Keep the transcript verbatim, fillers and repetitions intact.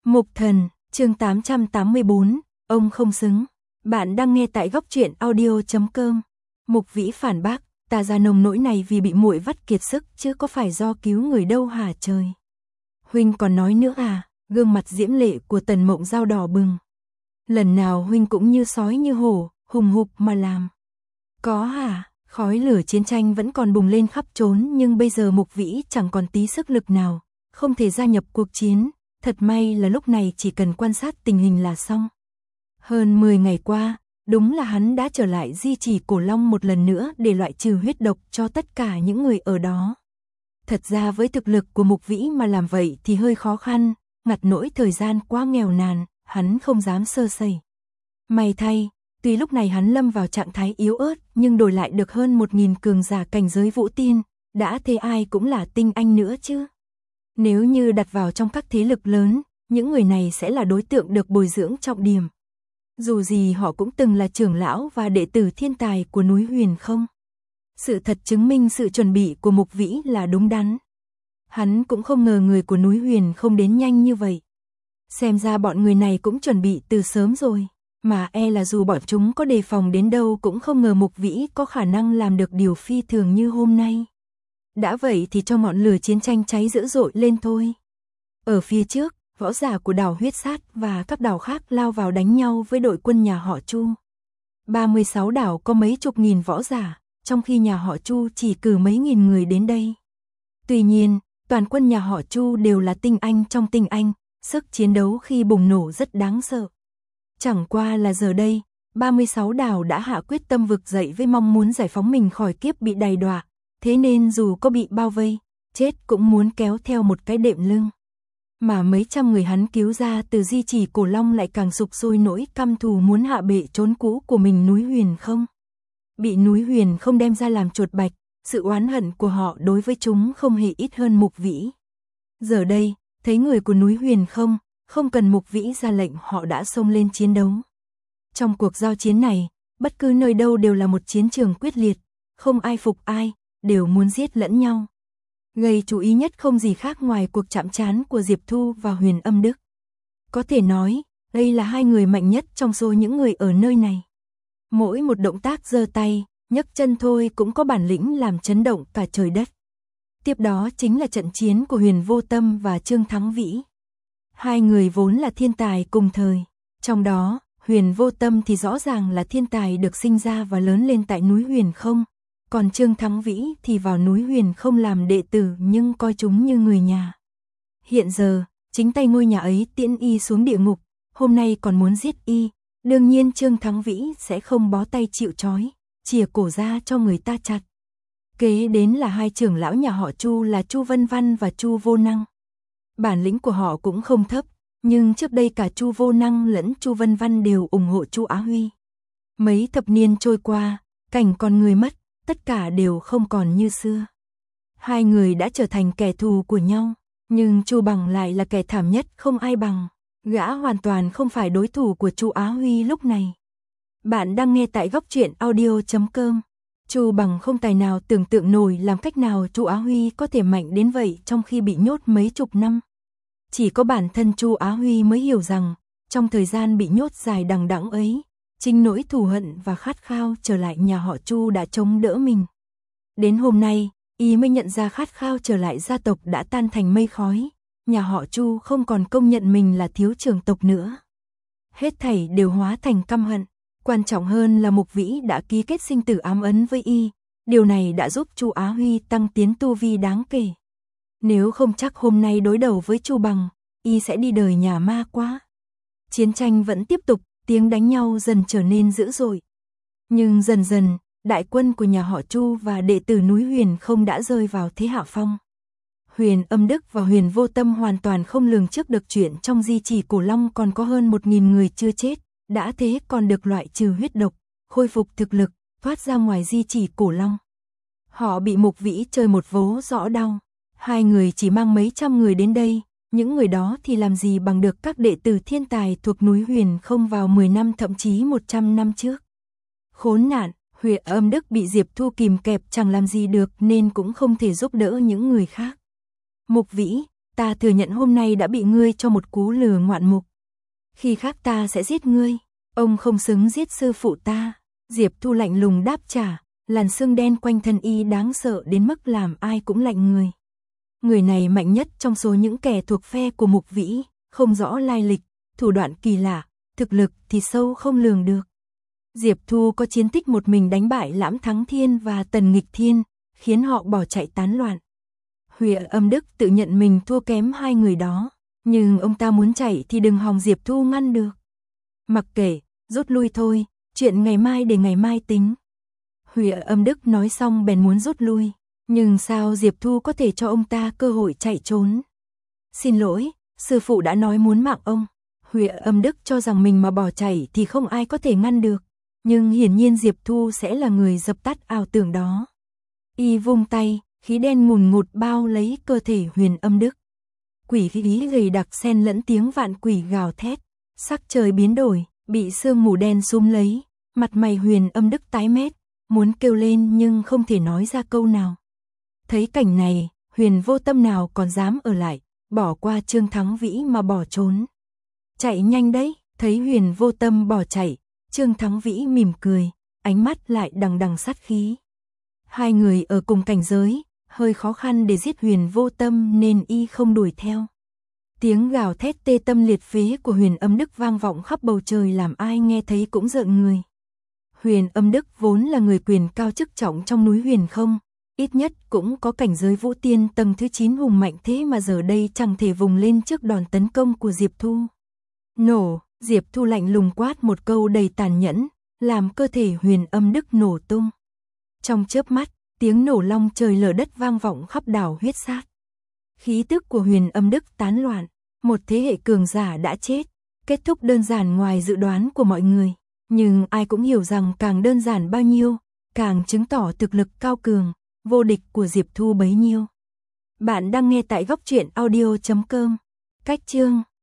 Mục Thần, chương tám trăm tám mươi bốn, ông không xứng. Bạn đang nghe tại góc truyện audio chấm com. Mục Vĩ phản bác, ta ra nông nỗi này vì bị muội vắt kiệt sức chứ có phải do cứu người đâu hả trời. Huynh còn nói nữa à, gương mặt diễm lệ của Tần Mộng Giao đỏ bừng. Lần nào huynh cũng như sói như hổ, hùng hục mà làm. Có hả, khói lửa chiến tranh vẫn còn bùng lên khắp trốn nhưng bây giờ Mục Vĩ chẳng còn tí sức lực nào, không thể gia nhập cuộc chiến. Thật may là lúc này chỉ cần quan sát tình hình là xong. Hơn mười ngày qua, đúng là hắn đã trở lại Di Chỉ Cổ Long một lần nữa để loại trừ huyết độc cho tất cả những người ở đó. Thật ra với thực lực của Mục Vĩ mà làm vậy thì hơi khó khăn, ngặt nỗi thời gian quá nghèo nàn, hắn không dám sơ sẩy. May thay, tuy lúc này hắn lâm vào trạng thái yếu ớt nhưng đổi lại được hơn một nghìn cường giả cảnh giới vũ tiên, đã thế ai cũng là tinh anh nữa chứ. Nếu như đặt vào trong các thế lực lớn, những người này sẽ là đối tượng được bồi dưỡng trọng điểm. Dù gì họ cũng từng là trưởng lão và đệ tử thiên tài của núi Huyền Không. Sự thật chứng minh sự chuẩn bị của Mục Vĩ là đúng đắn. Hắn cũng không ngờ người của núi Huyền Không đến nhanh như vậy. Xem ra bọn người này cũng chuẩn bị từ sớm rồi, mà e là dù bọn chúng có đề phòng đến đâu cũng không ngờ Mục Vĩ có khả năng làm được điều phi thường như hôm nay. Đã vậy thì cho ngọn lửa chiến tranh cháy dữ dội lên thôi. Ở phía trước, võ giả của đảo Huyết Sát và các đảo khác lao vào đánh nhau với đội quân nhà họ Chu. ba mươi sáu đảo có mấy chục nghìn võ giả, trong khi nhà họ Chu chỉ cử mấy nghìn người đến đây. Tuy nhiên, toàn quân nhà họ Chu đều là tinh anh trong tinh anh, sức chiến đấu khi bùng nổ rất đáng sợ. Chẳng qua là giờ đây, ba mươi sáu đảo đã hạ quyết tâm vực dậy với mong muốn giải phóng mình khỏi kiếp bị đày đọa. Thế nên dù có bị bao vây, chết cũng muốn kéo theo một cái đệm lưng. Mà mấy trăm người hắn cứu ra từ Di Chỉ Cổ Long lại càng sục sôi nỗi căm thù muốn hạ bệ trốn cũ của mình núi Huyền Không. Bị núi Huyền Không đem ra làm chuột bạch, sự oán hận của họ đối với chúng không hề ít hơn Mục Vĩ. Giờ đây, thấy người của núi Huyền Không, không cần Mục Vĩ ra lệnh họ đã xông lên chiến đấu. Trong cuộc giao chiến này, bất cứ nơi đâu đều là một chiến trường quyết liệt, không ai phục ai, đều muốn giết lẫn nhau. Gây chú ý nhất không gì khác ngoài cuộc chạm trán của Diệp Thu và Huyền Âm Đức. Có thể nói, đây là hai người mạnh nhất trong số những người ở nơi này. Mỗi một động tác giơ tay, nhấc chân thôi cũng có bản lĩnh làm chấn động cả trời đất. Tiếp đó chính là trận chiến của Huyền Vô Tâm và Trương Thắng Vĩ. Hai người vốn là thiên tài cùng thời. Trong đó, Huyền Vô Tâm thì rõ ràng là thiên tài được sinh ra và lớn lên tại núi Huyền Không. Còn Trương Thắng Vĩ thì vào núi Huyền Không làm đệ tử nhưng coi chúng như người nhà. Hiện giờ, chính tay ngôi nhà ấy tiễn y xuống địa ngục, hôm nay còn muốn giết y. Đương nhiên Trương Thắng Vĩ sẽ không bó tay chịu trói, chìa cổ ra cho người ta chặt. Kế đến là hai trưởng lão nhà họ Chu là Chu Vân Văn và Chu Vô Năng. Bản lĩnh của họ cũng không thấp, nhưng trước đây cả Chu Vô Năng lẫn Chu Vân Văn đều ủng hộ Chu Á Huy. Mấy thập niên trôi qua, cảnh con người mất, tất cả đều không còn như xưa. Hai người đã trở thành kẻ thù của nhau, nhưng Chu Bằng lại là kẻ thảm nhất không ai bằng. Gã hoàn toàn không phải đối thủ của Chu Á Huy lúc này. Bạn đang nghe tại góc truyện audio chấm com. Chu Bằng không tài nào tưởng tượng nổi làm cách nào Chu Á Huy có thể mạnh đến vậy trong khi bị nhốt mấy chục năm. Chỉ có bản thân Chu Á Huy mới hiểu rằng, trong thời gian bị nhốt dài đằng đẵng ấy, chính nỗi thù hận và khát khao trở lại nhà họ Chu đã chống đỡ mình. Đến hôm nay, y mới nhận ra khát khao trở lại gia tộc đã tan thành mây khói, nhà họ Chu không còn công nhận mình là thiếu trưởng tộc nữa. Hết thảy đều hóa thành căm hận, quan trọng hơn là Mục Vĩ đã ký kết sinh tử ám ấn với y, điều này đã giúp Chu Á Huy tăng tiến tu vi đáng kể. Nếu không chắc hôm nay đối đầu với Chu Bằng, y sẽ đi đời nhà ma quá. Chiến tranh vẫn tiếp tục, tiếng đánh nhau dần trở nên dữ dội. Nhưng dần dần, đại quân của nhà họ Chu và đệ tử núi Huyền Không đã rơi vào thế hạ phong. Huyền Âm Đức và Huyền Vô Tâm hoàn toàn không lường trước được chuyện trong Di Chỉ Cổ Long còn có hơn một nghìn người chưa chết, đã thế còn được loại trừ huyết độc, khôi phục thực lực, thoát ra ngoài Di Chỉ Cổ Long. Họ bị Mục Vĩ chơi một vố rõ đau. Hai người chỉ mang mấy trăm người đến đây, những người đó thì làm gì bằng được các đệ tử thiên tài thuộc núi Huyền Không vào mười năm thậm chí một trăm năm trước. Khốn nạn, Huyền Âm Đức bị Diệp Thu kìm kẹp chẳng làm gì được nên cũng không thể giúp đỡ những người khác. Mục Vĩ, ta thừa nhận hôm nay đã bị ngươi cho một cú lừa ngoạn mục. Khi khác ta sẽ giết ngươi, ông không xứng giết sư phụ ta. Diệp Thu lạnh lùng đáp trả, làn xương đen quanh thân y đáng sợ đến mức làm ai cũng lạnh người. Người này mạnh nhất trong số những kẻ thuộc phe của Mục Vĩ, không rõ lai lịch, thủ đoạn kỳ lạ, thực lực thì sâu không lường được. Diệp Thu có chiến tích một mình đánh bại Lãm Thắng Thiên và Tần Nghịch Thiên, khiến họ bỏ chạy tán loạn. Huyền Âm Đức tự nhận mình thua kém hai người đó, nhưng ông ta muốn chạy thì đừng hòng Diệp Thu ngăn được. Mặc kệ, rút lui thôi, chuyện ngày mai để ngày mai tính. Huyền Âm Đức nói xong bèn muốn rút lui, nhưng sao Diệp Thu có thể cho ông ta cơ hội chạy trốn. Xin lỗi, sư phụ đã nói muốn mạng ông. Huyền Âm Đức cho rằng mình mà bỏ chạy thì không ai có thể ngăn được, nhưng hiển nhiên Diệp Thu sẽ là người dập tắt ảo tưởng đó. Y vung tay, khí đen ngùn ngụt bao lấy cơ thể Huyền Âm Đức. Quỷ khí gầy đặc xen lẫn tiếng vạn quỷ gào thét, sắc trời biến đổi, bị sương mù đen sum lấy, mặt mày Huyền Âm Đức tái mét, muốn kêu lên nhưng không thể nói ra câu nào. Thấy cảnh này, Huyền Vô Tâm nào còn dám ở lại, bỏ qua Trương Thắng Vĩ mà bỏ trốn. Chạy nhanh đấy, thấy Huyền Vô Tâm bỏ chạy, Trương Thắng Vĩ mỉm cười, ánh mắt lại đằng đằng sát khí. Hai người ở cùng cảnh giới, hơi khó khăn để giết Huyền Vô Tâm nên y không đuổi theo. Tiếng gào thét tê tâm liệt phế của Huyền Âm Đức vang vọng khắp bầu trời làm ai nghe thấy cũng rợn người. Huyền Âm Đức vốn là người quyền cao chức trọng trong núi Huyền Không, ít nhất cũng có cảnh giới vũ tiên tầng thứ chín hùng mạnh thế mà giờ đây chẳng thể vùng lên trước đòn tấn công của Diệp Thu. Nổ, Diệp Thu lạnh lùng quát một câu đầy tàn nhẫn, làm cơ thể Huyền Âm Đức nổ tung. Trong chớp mắt, tiếng nổ long trời lở đất vang vọng khắp đảo huyết sát. Khí tức của Huyền Âm Đức tán loạn, một thế hệ cường giả đã chết, kết thúc đơn giản ngoài dự đoán của mọi người, nhưng ai cũng hiểu rằng càng đơn giản bao nhiêu, càng chứng tỏ thực lực cao cường, vô địch của Diệp Thu bấy nhiêu. Bạn đang nghe tại góc truyện audio chấm com. Cách chương